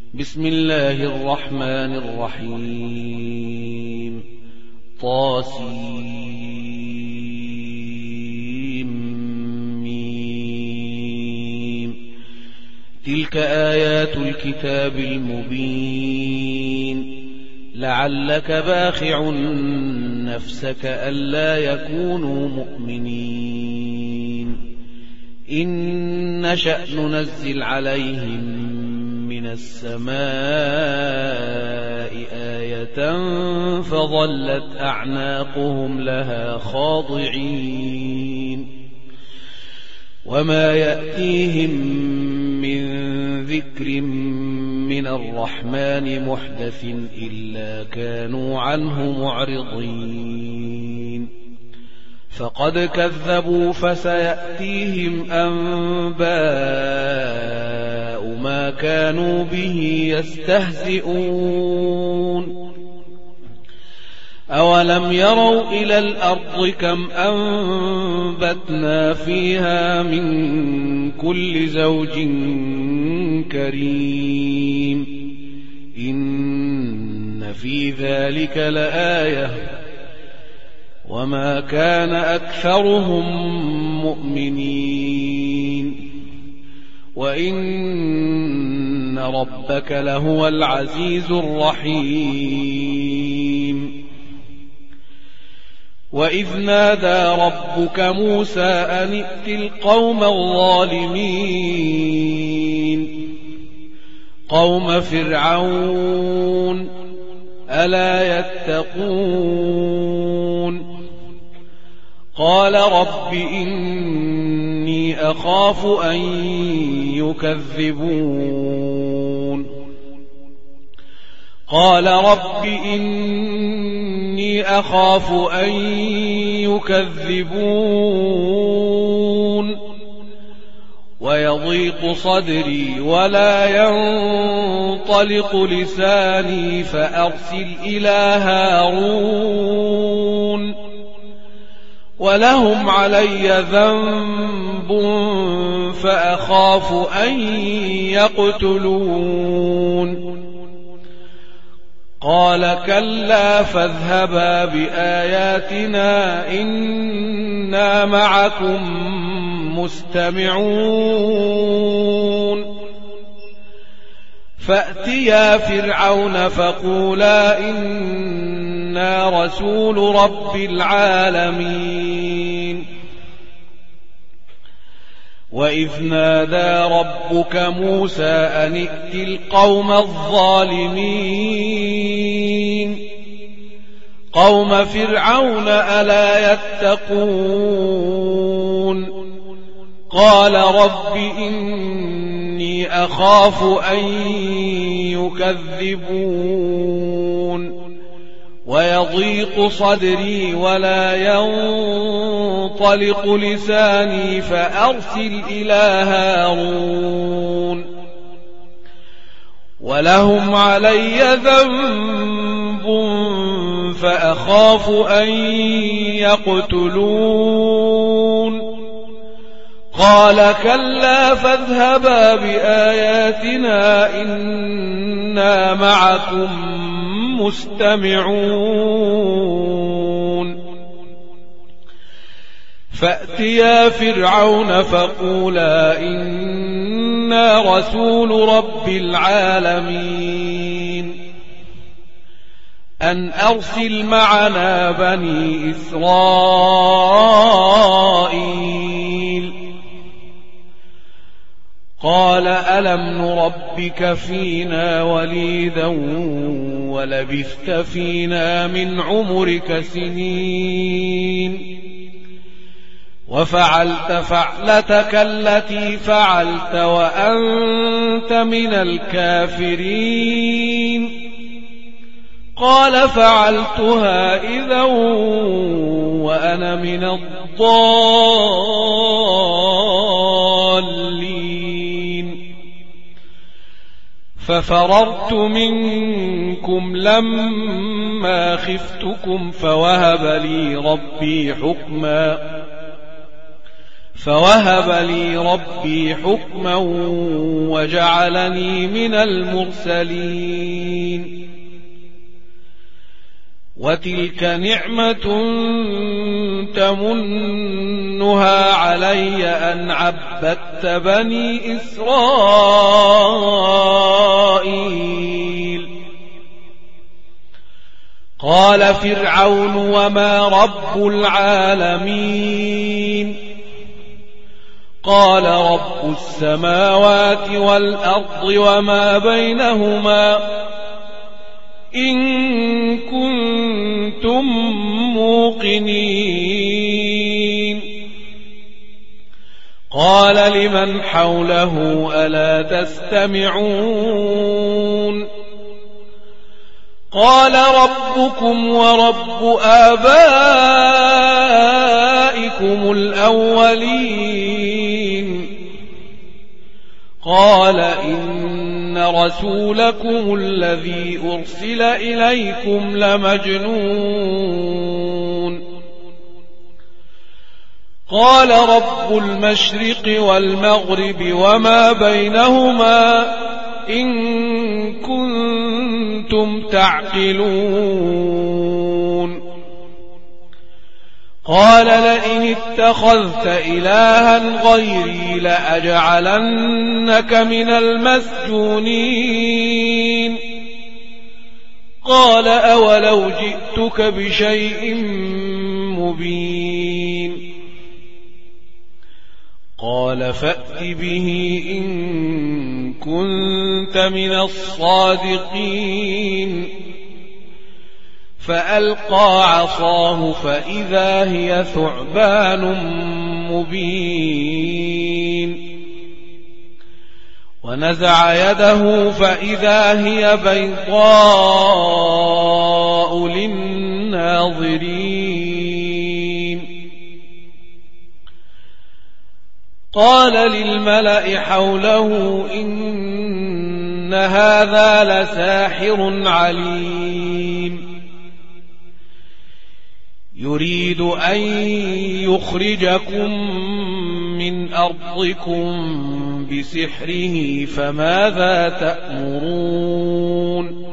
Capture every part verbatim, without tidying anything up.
بسم الله الرحمن الرحيم. طاسيم. تلك آيات الكتاب المبين. لعلك باخع نفسك ألا يكونوا مؤمنين. إن نشأ ننزل عليهم من السماء آية فظلت أعناقهم لها خاضعين. وما يأتيهم من ذكر من الرحمن محدث إلا كانوا عنه معرضين. فقد كذبوا فسيأتيهم أنباء ما كانوا به يستهزئون. أولم يروا إلى الأرض كم أنبتنا فيها من كل زوج كريم. إن في ذلك لآية وما كان أكثرهم مؤمنين. وإن ربك لهو العزيز الرحيم. وإذ نادى ربك موسى أن ائت القوم الظالمين قوم فرعون ألا يتقون. قال رب إني أخاف أن يكذبون. قال رب إني أخاف أن يكذبون ويضيق صدري ولا ينطلق لساني فأرسل إلى هارون ولهم علي ذنب فأخاف أن يقتلون. قال كلا فاذهبا بآياتنا إنا معكم مستمعون. فأتيا فرعون فقولا إنا رسول رب العالمين. وإذ نادى ربك موسى أن ائت القوم الظالمين قوم فرعون ألا يتقون. قال رب إني أخاف أن يكذبون ويضيق صدري ولا ينطلق لساني فأرسل إلى هارون ولهم علي ذنب فأخاف أن يقتلون. قال كلا فاذهبا بآياتنا إنا معكم مستمعون. فأتيا فرعون فقولا إنا رسول رب العالمين أن أرسل معنا بني إسرائيل. قال ألم نربك فينا وليدا ولبثت فينا من عمرك سنين وفعلت فعلتك التي فعلت وأنت من الكافرين. قال فعلتها إذا وأنا من الضالين. ففررت منكم لما خفتكم فوهب لي ربي حكما فوهب لي ربي حكما وجعلني من المرسلين وتلك نعمة تمنها علي أن عبدت بني إسرائيل. قال فرعون وما رب العالمين؟ قال رب السماوات والأرض وما بينهما إن كنتم موقنين. قال لمن حوله ألا تستمعون؟ قال ربكم ورب آبائكم الأولين. قال إن رسولكم الذي أرسل إليكم لمجنون. قال رب المشرق والمغرب وما بينهما إن كنتم تعقلون. قال لئن اتخذت إلها غيري لأجعلنك من المسجونين. قال أولو جئتك بشيء مبين. قال فأت به إن كنت من الصادقين. فألقى عصاه فإذا هي ثعبان مبين. ونزع يده فإذا هي بيضاء للناظرين. قال للملأ حوله إن هذا لساحر عليم يريد أن يخرجكم من أرضكم بسحره فماذا تأمرون؟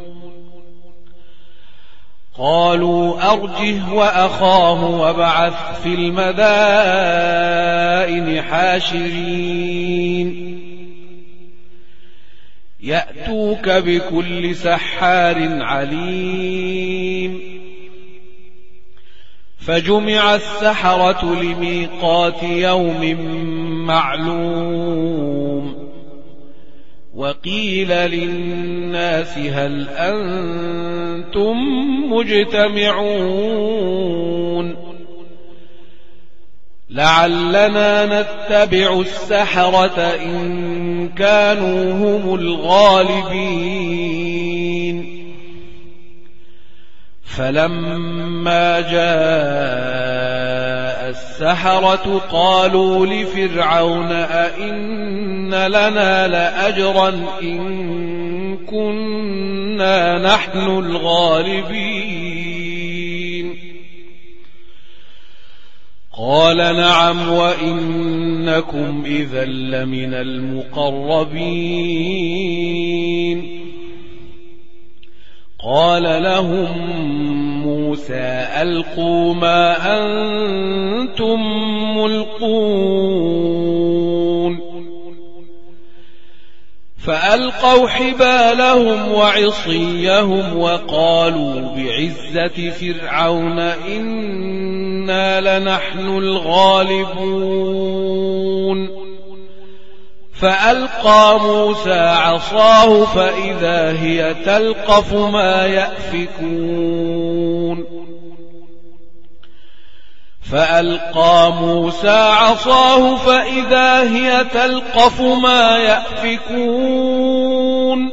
قالوا أرجه وأخاه وابعث في المدائن حاشرين يأتوك بكل سحار عليم. فجمع السحرة لميقات يوم معلوم. وقيل للناس هل أنتم مجتمعون لعلنا نتبع السحرة إن كانوا هم الغالبين. فلما جاء السحرة قالوا لفرعون أئن لنا لأجرا إن كنا نحن الغالبين. قال نعم وإنكم إذا لمن المقربين. قال لهم موسى ألقوا ما أنتم ملقون. فألقوا حبالهم وعصيهم وقالوا بعزة فرعون إنا لنحن الغالبون. فألقى موسى عصاه فإذا هي تلقف ما يأفكون. فألقى موسى عصاه فإذا هي تلقف ما يأفكون.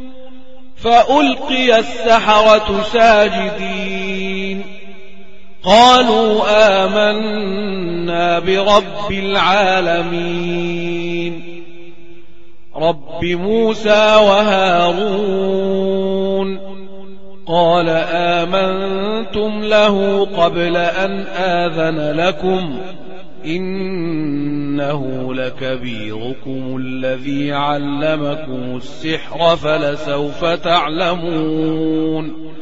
فألقي السحرة ساجدين قالوا آمنا برب العالمين رب موسى وهارون. قال آمنتم له قبل أن آذن لكم إنه لكبيركم الذي علمكم السحر فلسوف تعلمون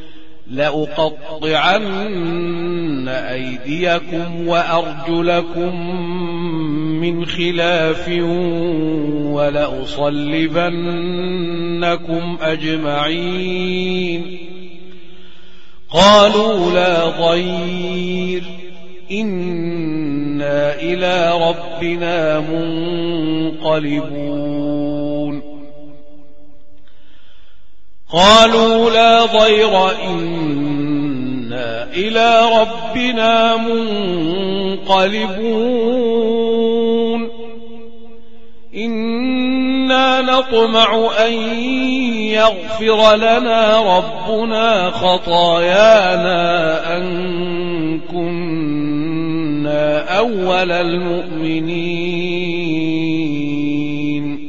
لأقطعن أيديكم وأرجلكم من خلاف ولأصلبنكم أجمعين قالوا لا ضير إنا إلى ربنا منقلبون قالوا لا ضير إنا إلى ربنا منقلبون إنا نطمع أن يغفر لنا ربنا خطايانا أن كنا أول المؤمنين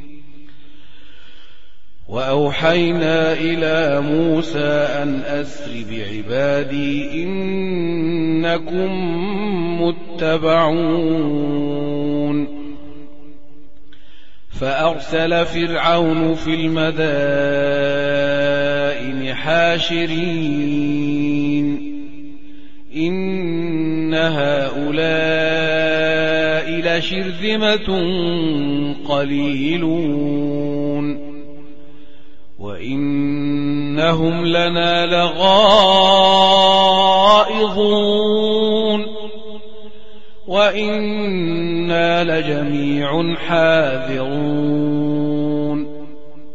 وأوحينا إلى موسى أن أسر بعبادي إنكم متبعون فأرسل فرعون في المدائن حاشرين إن هؤلاء لشرذمة قليلون وإنهم لنا لغائظون وإنا لجميع حاذرون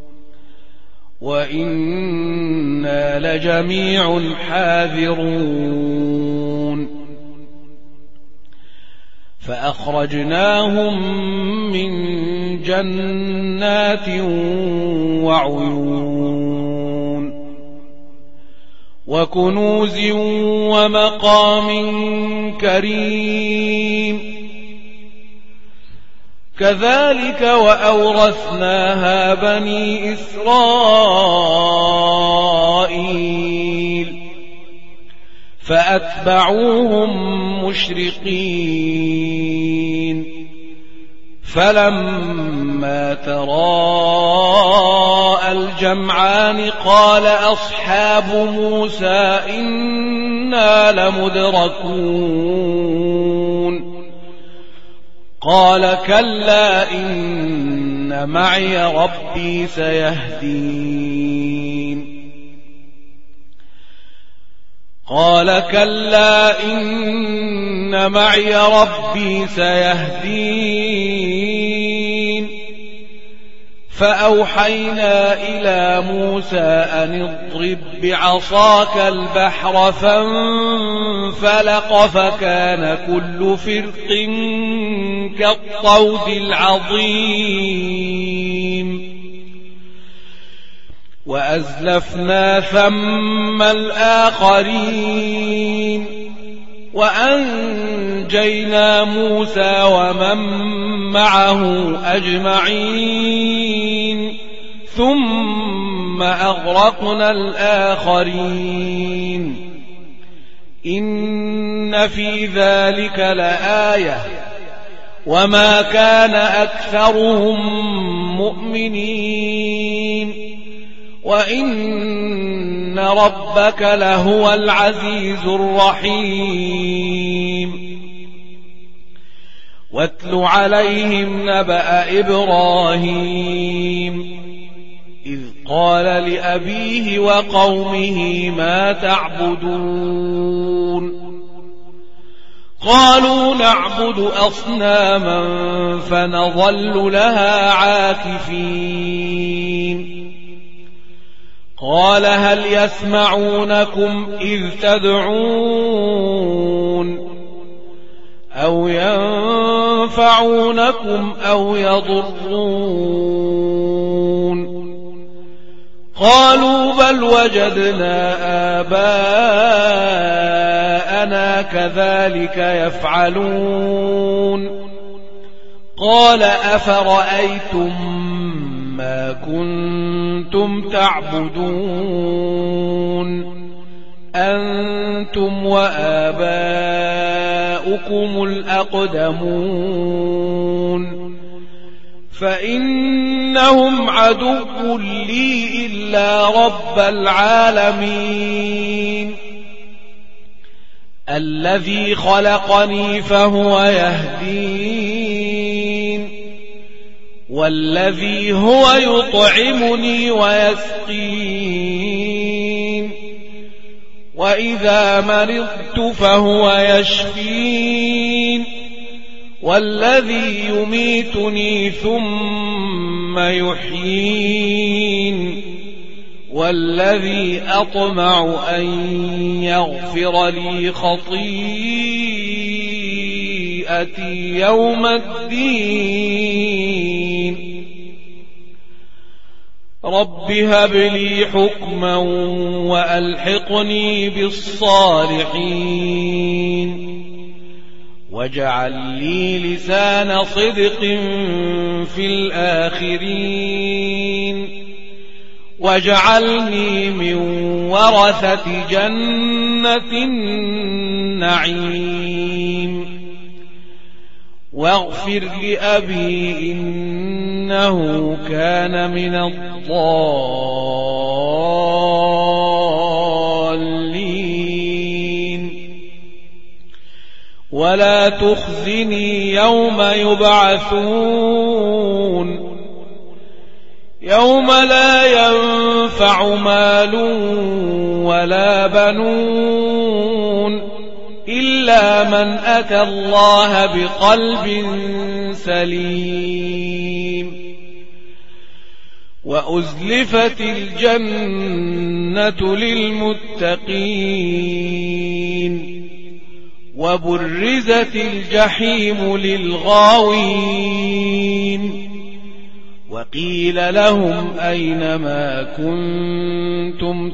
وإنا لجميع حاذرون فأخرجناهم من جنات وعيون وكنوز ومقام كريم كذلك وأورثناها بني إسرائيل فأتبعوهم مشرقين فلما تراءى الجمعان قال أصحاب موسى إنا لمدركون قال كلا إن معي ربي سيهدين قال كلا إن معي ربي سيهدين فأوحينا إلى موسى أن اضرب بعصاك البحر فانفلق فكان كل فرق كالطود العظيم وأزلفنا ثم الآخرين وأنجينا موسى ومن معه أجمعين ثم أغرقنا الآخرين إن في ذلك لآية وما كان أكثرهم مؤمنين وإن ربك لهو العزيز الرحيم واتل عليهم نبأ إبراهيم إذ قال لأبيه وقومه ما تعبدون قالوا نعبد أصناما فنظل لها عاكفين قال هل يسمعونكم إذ تدعون أو ينفعونكم أو يضرون قالوا بل وجدنا آباءنا كذلك يفعلون قال أفرأيتم ما كنتم تعبدون أنتم وآباؤكم وسلافكم الأقدمون فإنهم عدو لي إلا رب العالمين الذي خلقني فهو يهدين والذي هو يطعمني ويسقين وإذا مرضت فهو يشفين والذي يميتني ثم يحيين والذي أطمع أن يغفر لي خطيئتي يوم الدين رب هب لي حكما وألحقني بالصالحين واجعل لي لسان صدق في الآخرين واجعلني من ورثة جنة النعيم واغفر لأبي إنه كان من الضالين ولا تخزني يوم يبعثون يوم لا ينفع مال ولا بنون إلا من أتى الله بقلب سليم وأزلفت الجنة للمتقين وبرزت الجحيم للغاوين وقيل لهم أين ما كنتم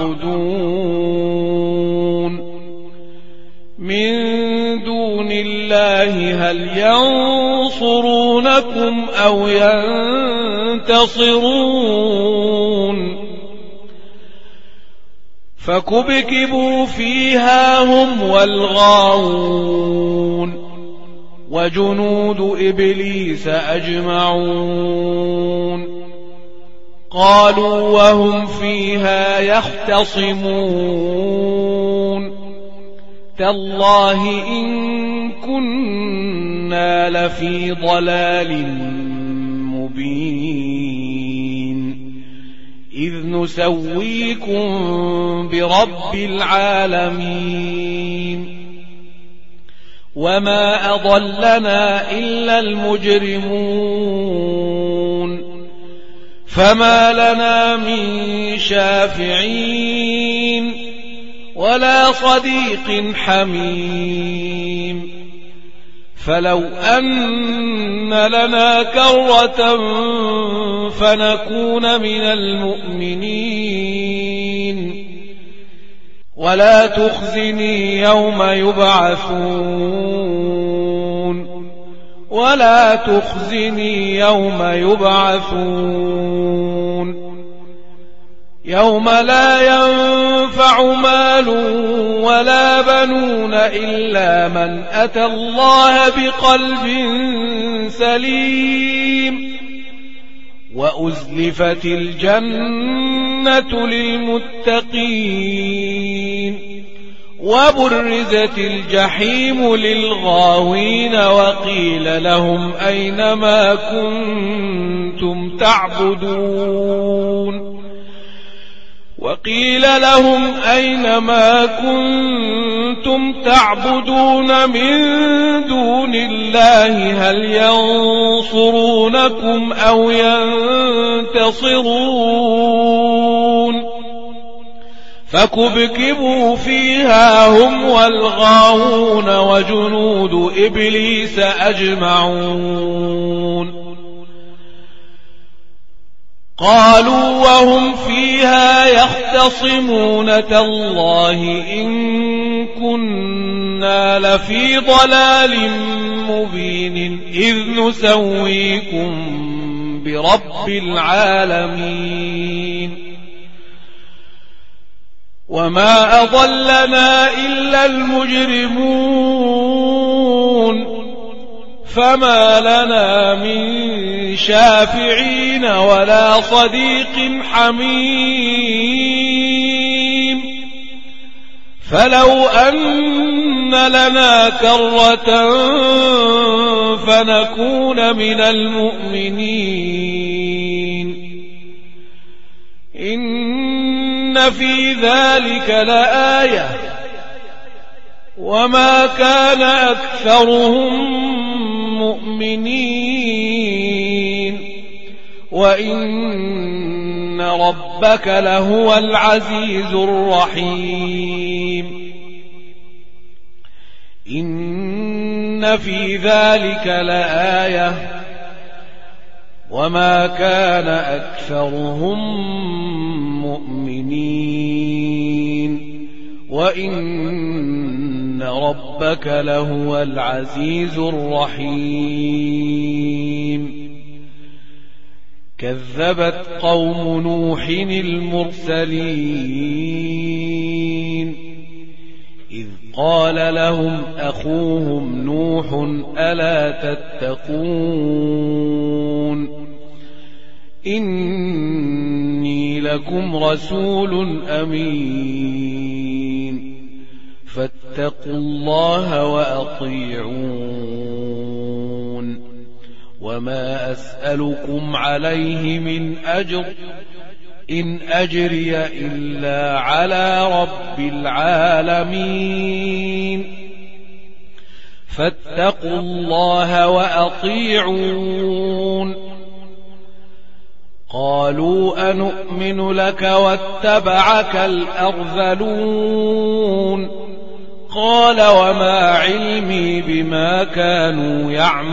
تعبدون من دون الله هل ينصرونكم أو ينتصرون فكبكبوا فيها هم والغاوون وجنود إبليس أجمعون قالوا وهم فيها يختصمون تالله إن كنا لفي ضلال مبين إذ نسويكم برب العالمين وما أضلنا إلا المجرمون فما لنا من شافعين ولا صديق حميم فلو أن لنا كرة فنكون من المؤمنين ولا تخزني يوم يبعثون ولا تخزني يوم يبعثون يوم لا ينفع مال ولا بنون إلا من أتى الله بقلب سليم وأزلفت الجنة للمتقين وبرزت الجحيم للغاوين وقيل لهم أين ما كنتم تعبدون وقيل لهم أين ما كنتم تعبدون من دون الله هل ينصرونكم أو ينتصرون فكبكبوا فيها هم والغاوون وجنود إبليس أجمعون قالوا وهم فيها يختصمون تالله إن كنا لفي ضلال مبين إذ نسويكم برب العالمين وما أضلنا إلا المجرمون فما لنا من شافعين ولا صديق حميم فلو أن لنا كرة فنكون من المؤمنين إن في ذلك لآية وما كان أكثرهم مؤمنين وإن ربك لهو العزيز الرحيم إن في ذلك لآية وما كان أكثرهم مؤمنين وإن ربك لهو العزيز الرحيم كذبت قوم نوح المرسلين إذ قال لهم أخوهم نوح ألا تتقون إني لكم رسول أمين فاتقوا الله وأطيعون وما أسألكم عليه من أجر إن أجري إلا على رب العالمين فاتقوا الله وأطيعون قالوا أنؤمن لك واتبعك الأرذلون قال وما علمي بما كانوا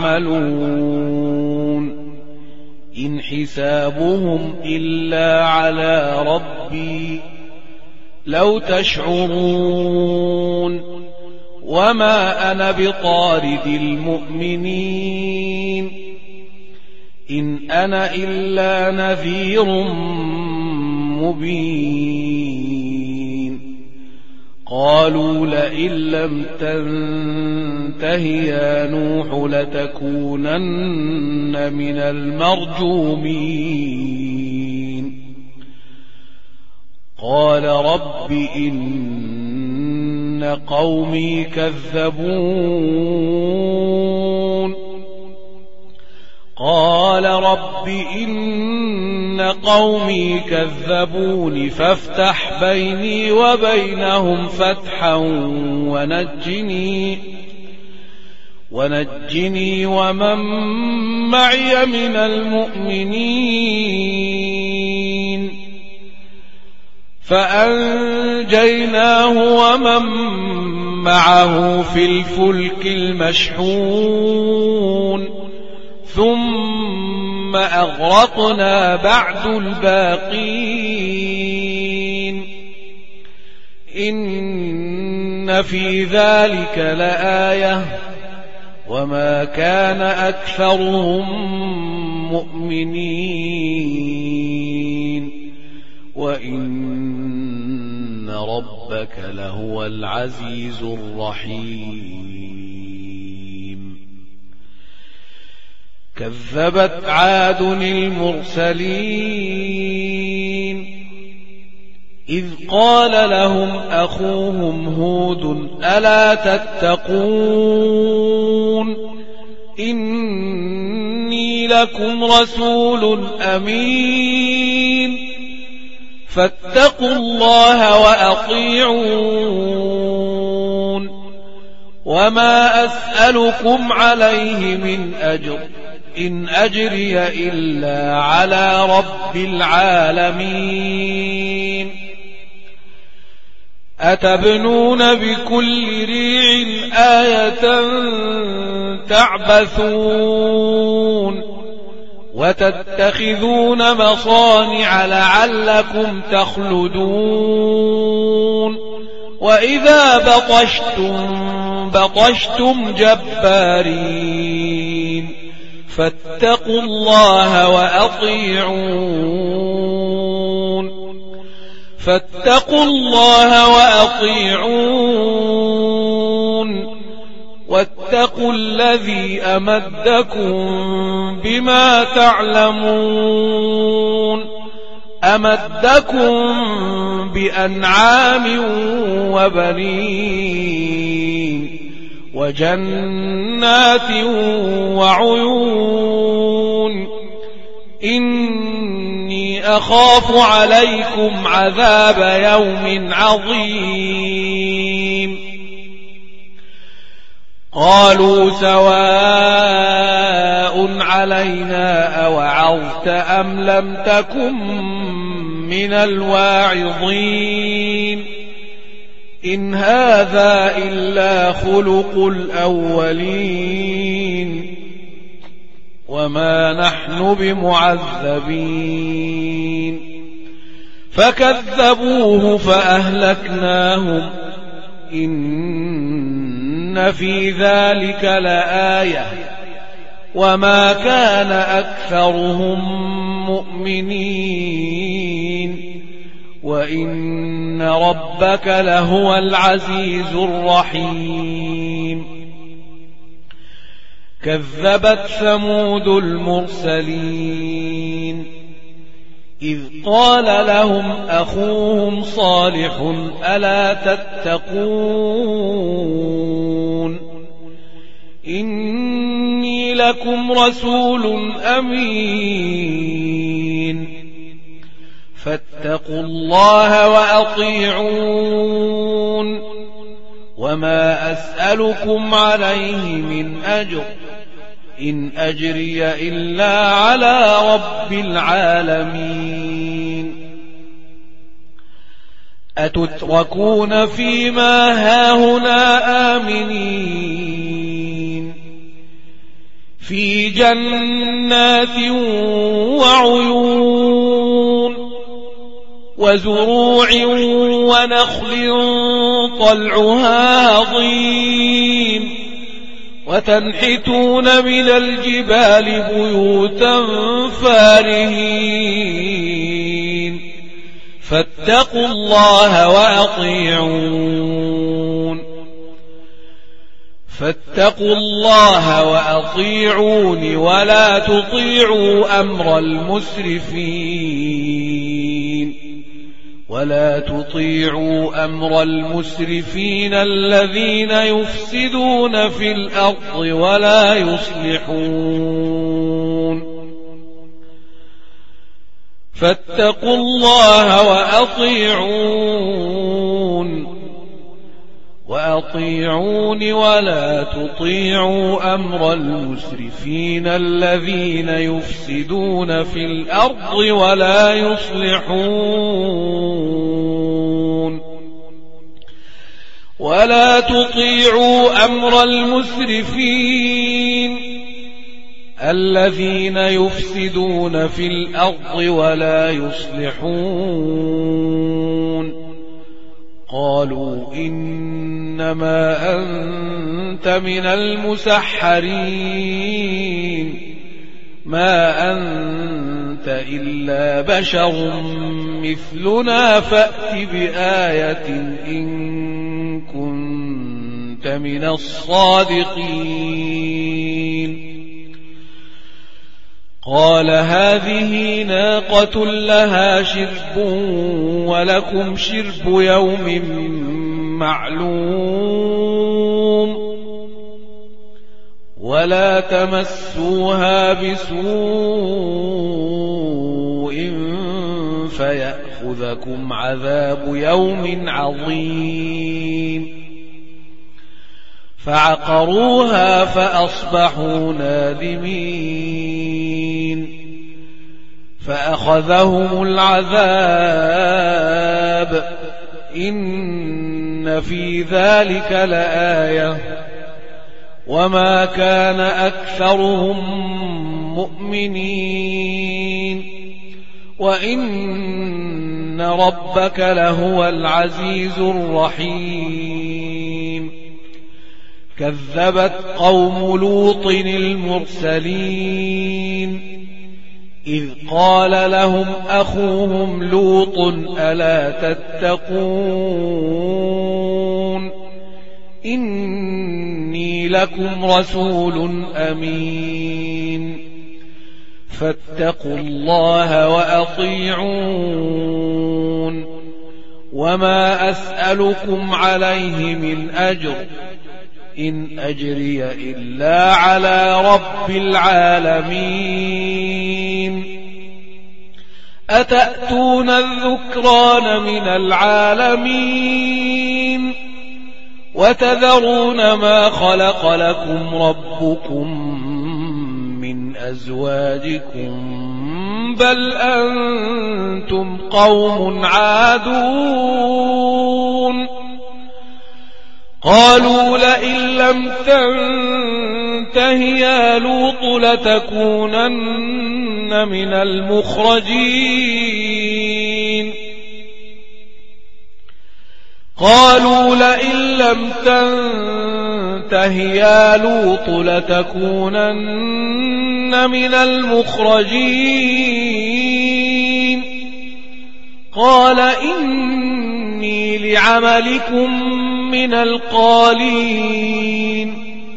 يعملون إن حسابهم إلا على ربي لو تشعرون وما أنا بطارد المؤمنين إن أنا إلا نذير مبين قالوا لئن لم تنته يا نوح لتكونن من المرجومين قال رب إن قومي كذبون قال رب إن قومي كذبون فافتح بيني وبينهم فتحا ونجني ونجني ومن معي من المؤمنين فأنجيناه ومن معه في الفلك المشحون ثم أغرقنا بعد الباقين إن في ذلك لآية وما كان أكثرهم مؤمنين وإن ربك لهو العزيز الرحيم كذبت عاد المرسلين إذ قال لهم أخوهم هود ألا تتقون إني لكم رسول أمين فاتقوا الله وأطيعون وما أسألكم عليه من أجر إن أجري إلا على رب العالمين أتبنون بكل ريع آية تعبثون وتتخذون مصانع لعلكم تخلدون وإذا بطشتم بطشتم جبارين فاتقوا الله وأطيعون فاتقوا الله وأطيعون واتقوا الذي أمدكم بما تعلمون أمدكم بأنعام وبنين وجنات وعيون إني أخاف عليكم عذاب يوم عظيم قالوا سواء علينا أوعظت أم لم تكن من الواعظين إن هذا إلا خلق الأولين وما نحن بمعذبين فكذبوه فأهلكناهم إن في ذلك لآية وما كان أكثرهم مؤمنين وإن ربك لهو العزيز الرحيم كذبت ثمود المرسلين إذ قال لهم أخوهم صالح ألا تتقون إني لكم رسول أمين فاتقوا الله وأطيعون وما أسألكم عليه من أجر إن أجري إلا على رب العالمين أتتركون فيما هاهنا آمنين في جنات وعيون وزروع ونخل طلعها هضيم وتنحتون من الجبال بيوتا فارهين فاتقوا الله وأطيعون فاتقوا الله وأطيعون ولا تطيعوا أمر المسرفين ولا تطيعوا أمر المسرفين الذين يفسدون في الأرض ولا يصلحون فاتقوا الله وأطيعون وأطيعون ولا تطيعوا أمر المسرفين الذين يفسدون في الأرض ولا يصلحون ولا تطيعوا أمر المسرفين الذين يفسدون في الأرض ولا يصلحون قالوا إنما أنت من المسحرين ما أنت إلا بشر مثلنا فأت بآية إن كنت من الصادقين قال هذه ناقة لها شرب ولكم شرب يوم معلوم ولا تمسوها بسوء فيأخذكم عذاب يوم عظيم فعقروها فأصبحوا نادمين فأخذهم العذاب إن في ذلك لآية وما كان أكثرهم مؤمنين وإن ربك لهو العزيز الرحيم كذبت قوم لوط المرسلين إذ قال لهم أخوهم لوط ألا تتقون إني لكم رسول أمين فاتقوا الله وأطيعون وما أسألكم عليه من أجر إن أجري إلا على رب العالمين أتأتون الذكران من العالمين وتذرون ما خلق لكم ربكم من أزواجكم بل أنتم قوم عادون قالوا لئن لم تنته يا لوط لتكونن من المخرجين قالوا لئن لم تنته يا لوط لتكونن من المخرجين قال إني لعملكم من القالين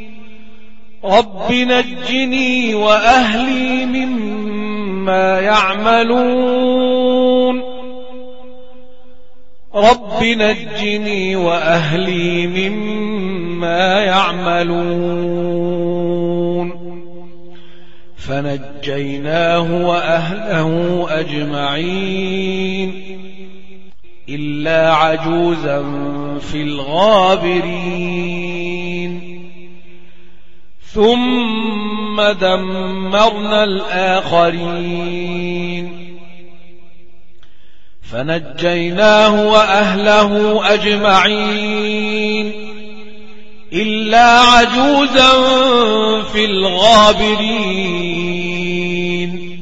رب نجني وأهلي مما يعملون رب نجني وأهلي مما يعملون فنجيناه وأهله أجمعين إلا عجوزا في الغابرين ثم دمرنا الآخرين فنجيناه وأهله أجمعين إلا عجوزا في الغابرين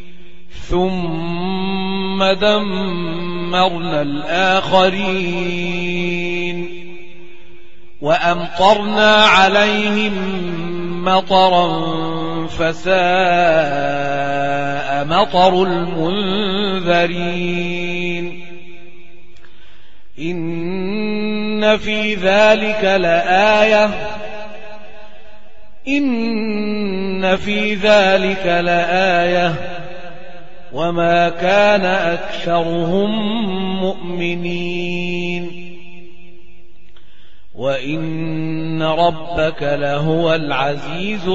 ثم دمرنا الآخرين وأمطرنا عليهم مطرا فساء مطر المنذرين إن في ذلك لآية إن في ذلك لآية وما كان أكثرهم مؤمنين وإن ربك لهو العزيز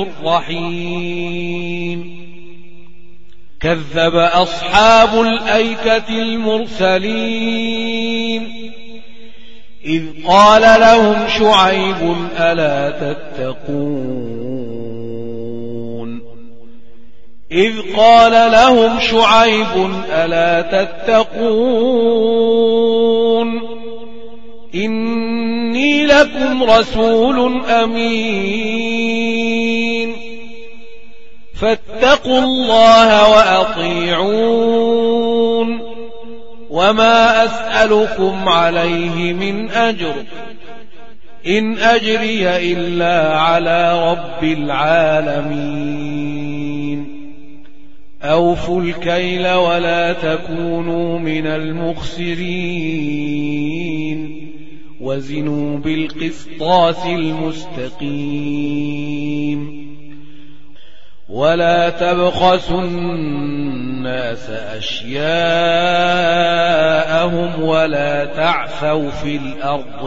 الرحيم كذب أصحاب الأيكة المرسلين إذ قال لهم شعيب ألا تتقون إذ قال لهم شعيب ألا تتقون إني لكم رسول أمين فاتقوا الله وأطيعون وما أسألكم عليه من أجر إن أجري إلا على رب العالمين أوفوا الكيل ولا تكونوا من المخسرين وزنوا بالقسطاس المستقيم ولا تبخسوا الناس أشياءهم ولا تعثوا في الأرض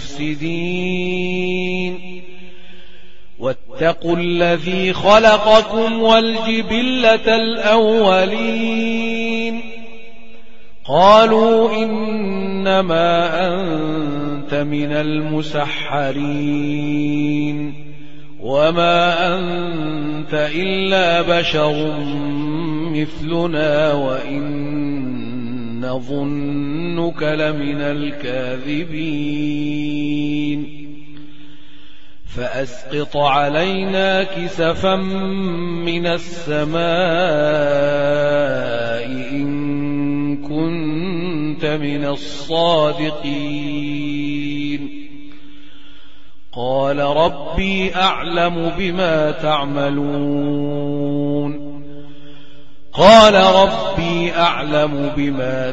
مفسدين واتقوا الذي خلقكم والجبلة الأولين قالوا إنما أنت من المسحرين وما أنت إلا بشر مثلنا وإن نظنك لمن الكاذبين فأسقط علينا كسفا من السماء إن كنت من الصادقين قال ربي أعلم بما تعملون قال ربي أعلم بما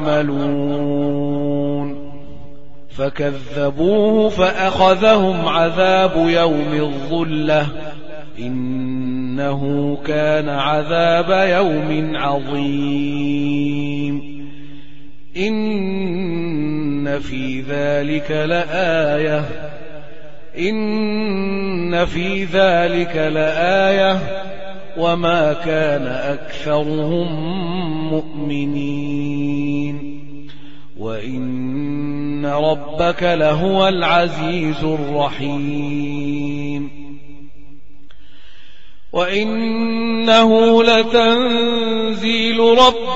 تعملون فكذبوه فأخذهم عذاب يوم الظلة إنه كان عذاب يوم عظيم إن في ذلك لآية إن في ذلك لآية وما كان أكثرهم مؤمنين وإن ربك لهو العزيز الرحيم وإنه لتنزيل رب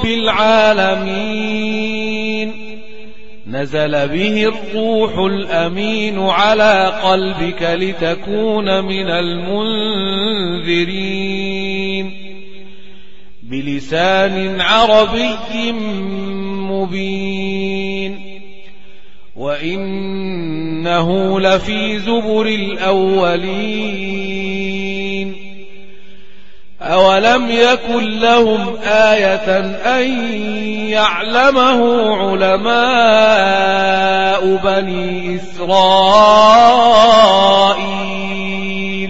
العالمين نزل به الروح الأمين على قلبك لتكون من المنذرين بلسان عربي مبين وإنه لفي زبر الأولين أولم يكن لهم آية أن يعلمه علماء بني إسرائيل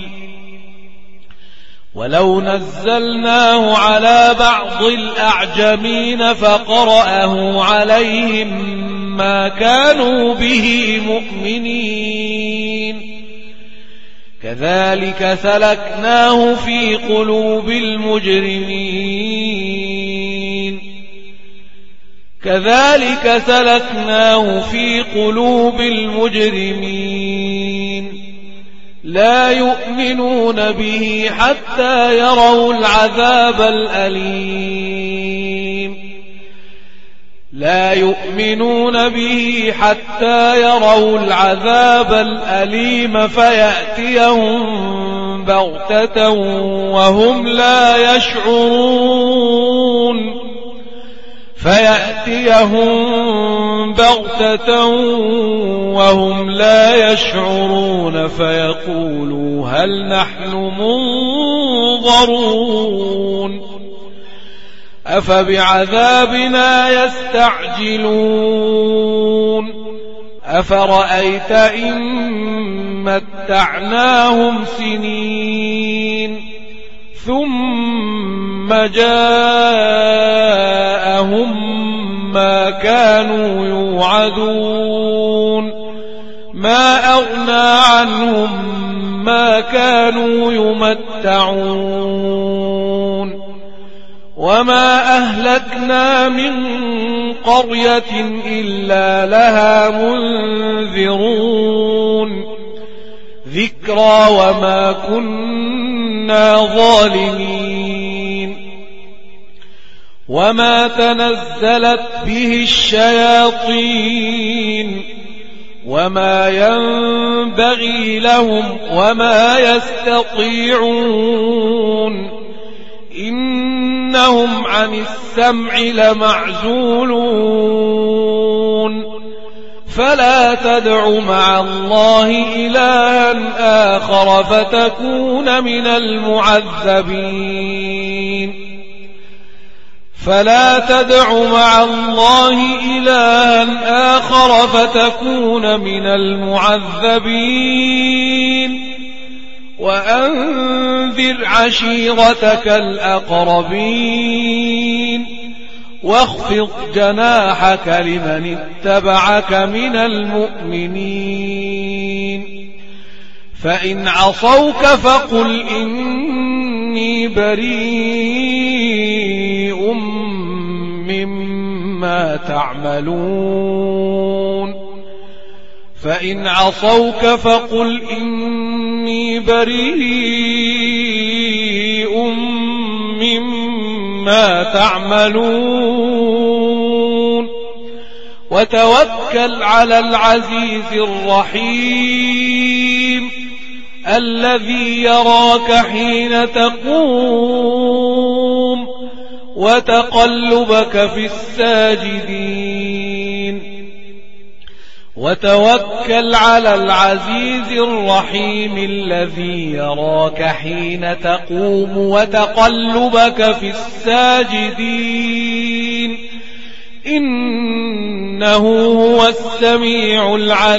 ولو نزلناه على بعض الأعجمين فقرأه عليهم ما كانوا به مؤمنين كذلك سلكناه في قلوب المجرمين كذلك سلكناه في قلوب المجرمين لا يؤمنون به حتى يروا العذاب الأليم لا يؤمنون به حتى يروا العذاب الأليم فيأتيهم بغتة وهم لا يشعرون فيأتيهم بغتة وهم لا يشعرون فيقولوا هل نحن منظرون أفبعذابنا يستعجلون أفرأيت إن متعناهم سنين ثم جاءهم ما كانوا يوعدون ما أغنى عنهم ما كانوا يمتعون وما أهلكنا من قرية إلا لها منذرون ذكرى وما كنا ظالمين وما تنزلت به الشياطين وما ينبغي لهم وما يستطيعون إنهم عن السمع لمعزولون فلا تدع مع الله إلها آخر فتكون من المعذبين فلا تدع مع الله إلها آخر فتكون من المعذبين وأنذر عشيرتك الأقربين واخفض جناحك لمن اتبعك من المؤمنين فإن عصوك فقل إني بريء مما تعملون فإن عصوك فقل إني بريء مما تعملون وتوكل على العزيز الرحيم الذي يراك حين تقوم وتقلبك في الساجدين وتوكل على العزيز الرحيم الذي يراك حين تقوم وتقلبك في الساجدين إنه هو السميع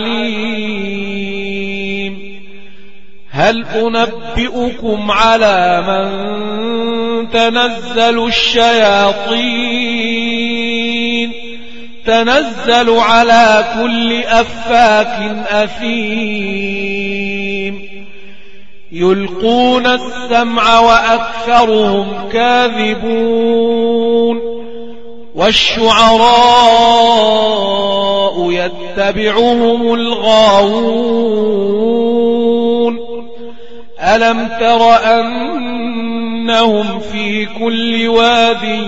العليم. هل أنبئكم على من تنزل الشياطين تنزل على كل أفاك أثيم يلقون السمع وأكثرهم كاذبون والشعراء يتبعهم الغاوون ألم تر أنهم في كل واد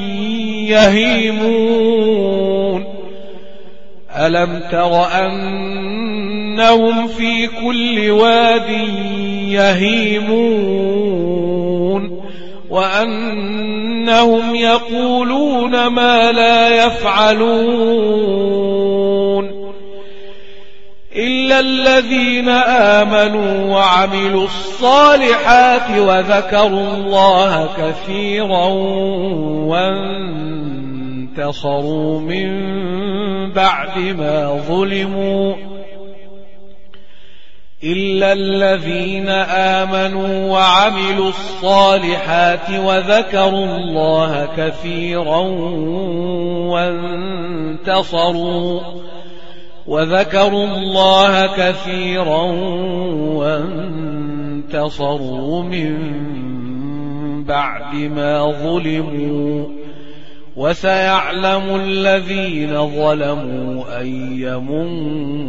يهيمون ألم تر أنهم في كل واد يهيمون وأنهم يقولون ما لا يفعلون إلا الذين آمنوا وعملوا الصالحات وذكروا الله كثيرا وانتصروا من بعد ما ظلموا إلا الذين آمنوا وعملوا الصالحات وذكروا الله كثيرا وانتصروا وذكروا الله كثيرا وانتصروا من بعد ما ظلموا وسيعلم الذين ظلموا أي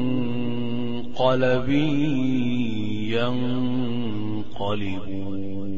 منقلب ينقلبون.